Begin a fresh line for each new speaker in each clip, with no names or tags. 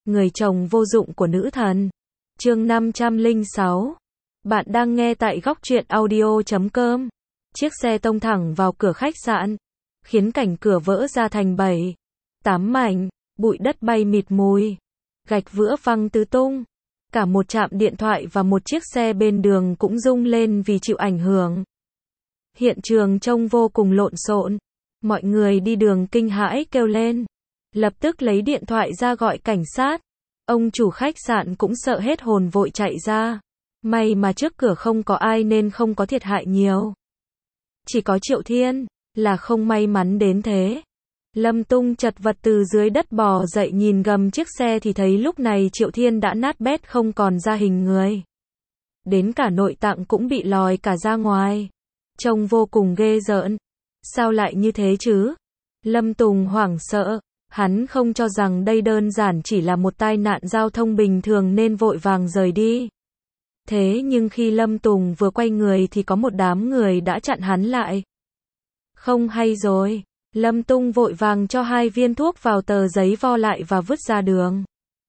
người chồng vô dụng của nữ thần. Chương 506. Bạn đang nghe tại góc truyện audio.com. Chiếc xe tông thẳng vào cửa khách sạn, khiến cảnh cửa vỡ ra thành 7, 8 mảnh, bụi đất bay mịt mùi, gạch vữa văng tứ tung. Cả một trạm điện thoại và một chiếc xe bên đường cũng rung lên vì chịu ảnh hưởng. Hiện trường trông vô cùng lộn xộn. Mọi người đi đường kinh hãi kêu lên, lập tức lấy điện thoại ra gọi cảnh sát. Ông chủ khách sạn cũng sợ hết hồn vội chạy ra. May mà trước cửa không có ai nên không có thiệt hại nhiều. Chỉ có Triệu Thiên là không may mắn đến thế. Lâm Tung chật vật từ dưới đất bò dậy nhìn gầm chiếc xe thì thấy lúc này Triệu Thiên đã nát bét không còn ra hình người. Đến cả nội tạng cũng bị lòi cả ra ngoài. Trông vô cùng ghê rợn. Sao lại như thế chứ? Lâm Tùng hoảng sợ. Hắn không cho rằng đây đơn giản chỉ là một tai nạn giao thông bình thường nên vội vàng rời đi. Thế nhưng khi Lâm Tùng vừa quay người thì có một đám người đã chặn hắn lại. Không hay rồi. Lâm Tung vội vàng cho 2 viên thuốc vào tờ giấy vo lại và vứt ra đường.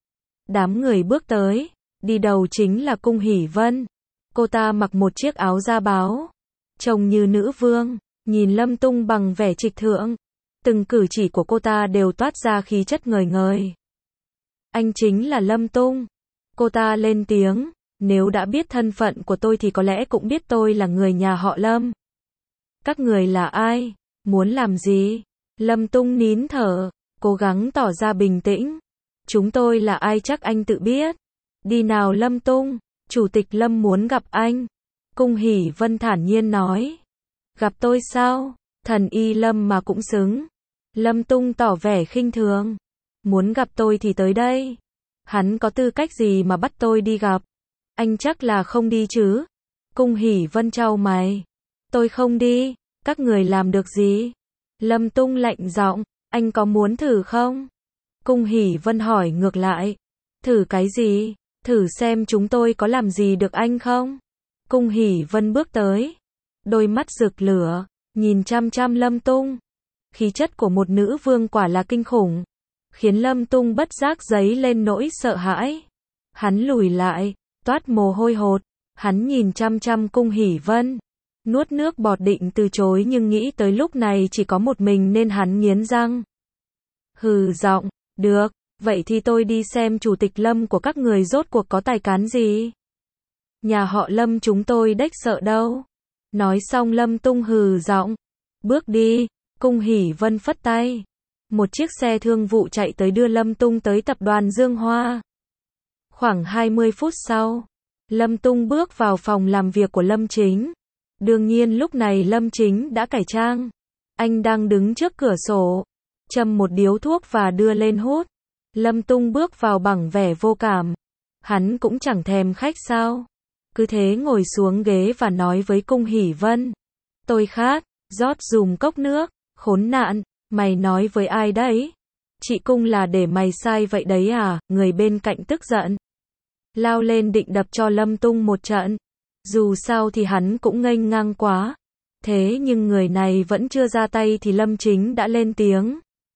Đám người bước tới. Đi đầu chính là Cung Hỷ Vân. Cô ta mặc một chiếc áo da báo, trông như nữ vương, nhìn Lâm Tung bằng vẻ trịch thượng. Từng cử chỉ của cô ta đều toát ra khí chất ngời ngời. Anh chính là Lâm Tung. Cô ta lên tiếng, nếu đã biết thân phận của tôi thì có lẽ cũng biết tôi là người nhà họ Lâm. Các người là ai? Muốn làm gì? Lâm Tung nín thở, cố gắng tỏ ra bình tĩnh. Chúng tôi là ai chắc anh tự biết. Đi nào Lâm Tung, Chủ tịch Lâm muốn gặp anh. Cung Hỷ Vân thản nhiên nói. Gặp tôi sao? Thần y Lâm mà cũng xứng. Lâm Tung tỏ vẻ khinh thường. Muốn gặp tôi thì tới đây. Hắn có tư cách gì mà bắt tôi đi gặp? Anh chắc là không đi chứ? Cung Hỷ Vân chau mày. Tôi không đi. Các người làm được gì? Lâm Tung lạnh giọng. Anh có muốn thử không? Cung Hỷ Vân hỏi ngược lại. Thử cái gì? Thử xem chúng tôi có làm gì được anh không? Cung Hỷ Vân bước tới. Đôi mắt rực lửa, nhìn chăm chăm Lâm Tung. Khí chất của một nữ vương quả là kinh khủng. Khiến Lâm Tung bất giác dấy lên nỗi sợ hãi. Hắn lùi lại, toát mồ hôi hột. Hắn nhìn chăm chăm Cung Hỷ Vân. Nuốt nước bọt định từ chối nhưng nghĩ tới lúc này chỉ có một mình nên hắn nghiến răng. Hừ giọng, được, vậy thì tôi đi xem Chủ tịch Lâm của các người rốt cuộc có tài cán gì. Nhà họ Lâm chúng tôi đếch sợ đâu. Nói xong Lâm Tung hừ giọng. Bước đi. Cung Hỷ Vân phất tay. Một chiếc xe thương vụ chạy tới đưa Lâm Tung tới tập đoàn Dương Hoa. Khoảng 20 phút sau, Lâm Tung bước vào phòng làm việc của Lâm Chính. Đương nhiên lúc này Lâm Chính đã cải trang. Anh đang đứng trước cửa sổ, châm một điếu thuốc và đưa lên hút. Lâm Tung bước vào bằng vẻ vô cảm. Hắn cũng chẳng thèm khách sao. Cứ thế ngồi xuống ghế và nói với Cung Hỷ Vân. Tôi khát, rót dùm cốc nước. Khốn nạn, mày nói với ai đấy? Chị Cung là để mày sai vậy đấy à? Người bên cạnh tức giận. Lao lên định đập cho Lâm Tung một trận. Dù sao thì hắn cũng nghênh ngang quá. Thế nhưng người này vẫn chưa ra tay thì Lâm Chính đã lên tiếng.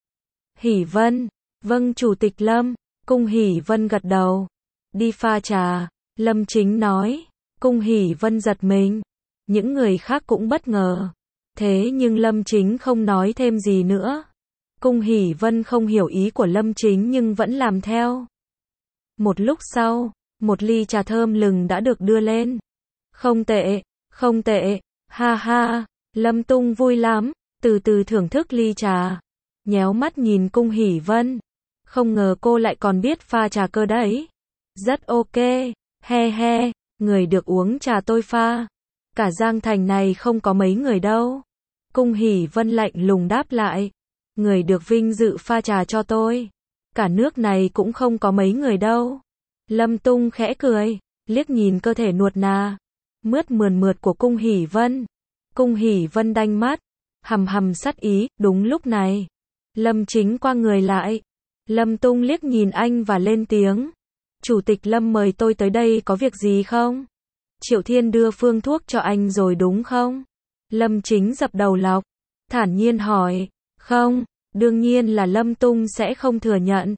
Hỷ Vân. Vâng Chủ tịch Lâm. Cung Hỷ Vân gật đầu. Đi pha trà. Lâm Chính nói. Cung Hỷ Vân giật mình. Những người khác cũng bất ngờ. Thế nhưng Lâm Chính không nói thêm gì nữa. Cung Hỷ Vân không hiểu ý của Lâm Chính nhưng vẫn làm theo. Một lúc sau, một ly trà thơm lừng đã được đưa lên. Không tệ, không tệ, ha ha. Lâm Tung vui lắm, từ từ thưởng thức ly trà. Nhéo mắt nhìn Cung Hỷ Vân. Không ngờ cô lại còn biết pha trà cơ đấy. Rất ok, he he, người được uống trà tôi pha. Cả Giang Thành này không có mấy người đâu. Cung Hỷ Vân lạnh lùng đáp lại. Người được vinh dự pha trà cho tôi. Cả nước này cũng không có mấy người đâu. Lâm Tung khẽ cười, liếc nhìn cơ thể nuột nà, mướt mườn mượt của Cung Hỷ Vân. Cung Hỷ Vân đanh mắt, hầm hầm sát ý. Đúng lúc này, Lâm Chính qua người lại. Lâm Tung liếc nhìn anh và lên tiếng. Chủ tịch Lâm mời tôi tới đây có việc gì không? Triệu Thiên đưa phương thuốc cho anh rồi đúng không? Lâm Chính dập đầu lọc, thản nhiên hỏi. Không, đương nhiên là Lâm Tung sẽ không thừa nhận.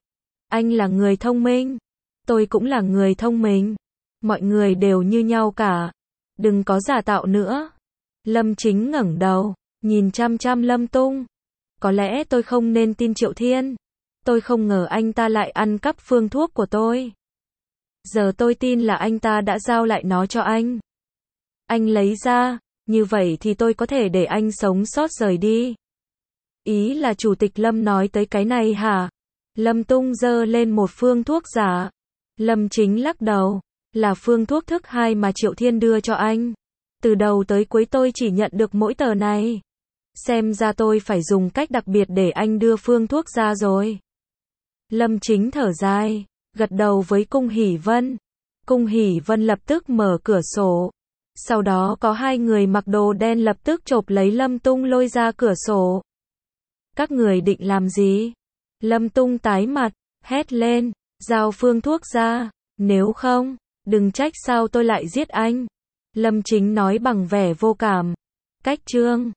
Anh là người thông minh. Tôi cũng là người thông minh. Mọi người đều như nhau cả. Đừng có giả tạo nữa. Lâm Chính ngẩng đầu, nhìn chăm chăm Lâm Tung. Có lẽ tôi không nên tin Triệu Thiên. Tôi không ngờ anh ta lại ăn cắp phương thuốc của tôi. Giờ tôi tin là anh ta đã giao lại nó cho anh. Anh lấy ra, như vậy thì tôi có thể để anh sống sót rời đi. Ý là Chủ tịch Lâm nói tới cái này hả? Lâm Tung giơ lên một phương thuốc giả. Lâm Chính lắc đầu, là phương thuốc thức 2 mà Triệu Thiên đưa cho anh. Từ đầu tới cuối tôi chỉ nhận được mỗi tờ này. Xem ra tôi phải dùng cách đặc biệt để anh đưa phương thuốc ra rồi. Lâm Chính thở dài, gật đầu với Cung Hỷ Vân. Cung Hỷ Vân lập tức mở cửa sổ. Sau đó có 2 người mặc đồ đen lập tức chộp lấy Lâm Tung lôi ra cửa sổ. Các người định làm gì? Lâm Tung tái mặt, hét lên, giao phương thuốc ra, nếu không, đừng trách sao tôi lại giết anh. Lâm Chính nói bằng vẻ vô cảm. Cách chương